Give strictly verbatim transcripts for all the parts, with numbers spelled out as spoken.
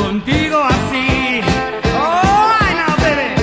contigo así. Oh, I know, baby.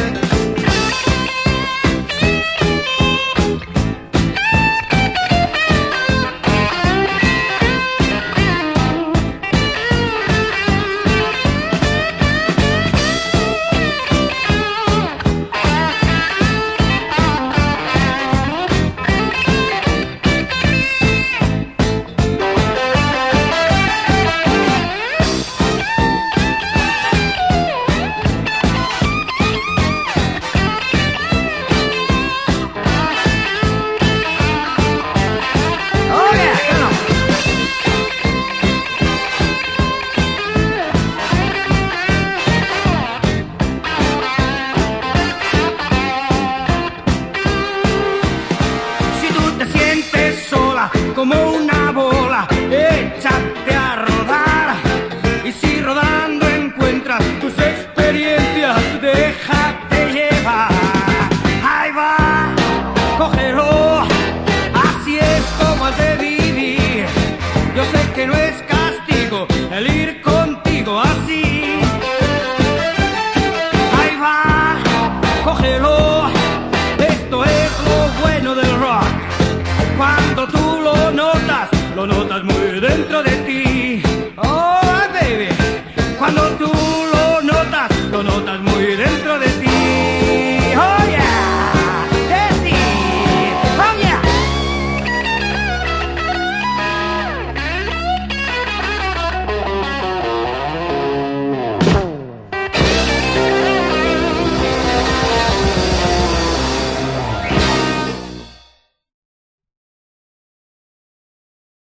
Como una bola, échate a rodar. Y si rodando encuentras tus experiencias, déjate llevar. Ahí va, cógelo, así es como has de vivir. Yo sé que no es castigo el ir contigo así. Ahí va, cógelo, esto es lo bueno del rock. Cuando tú lo notas, lo notas muy dentro de ti.